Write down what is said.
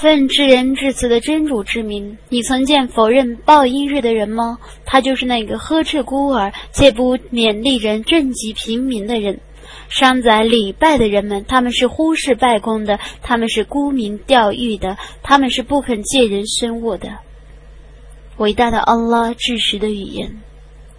奋至仁至慈的真主之名，你曾见否认报应日的人吗？他就是那个呵斥孤儿且不勉励人赈济平民的人。伤宰礼拜的人们，他们是忽视拜功的，他们是沽名钓誉的，他们是不肯借人生物的。伟大的安拉至实的语言。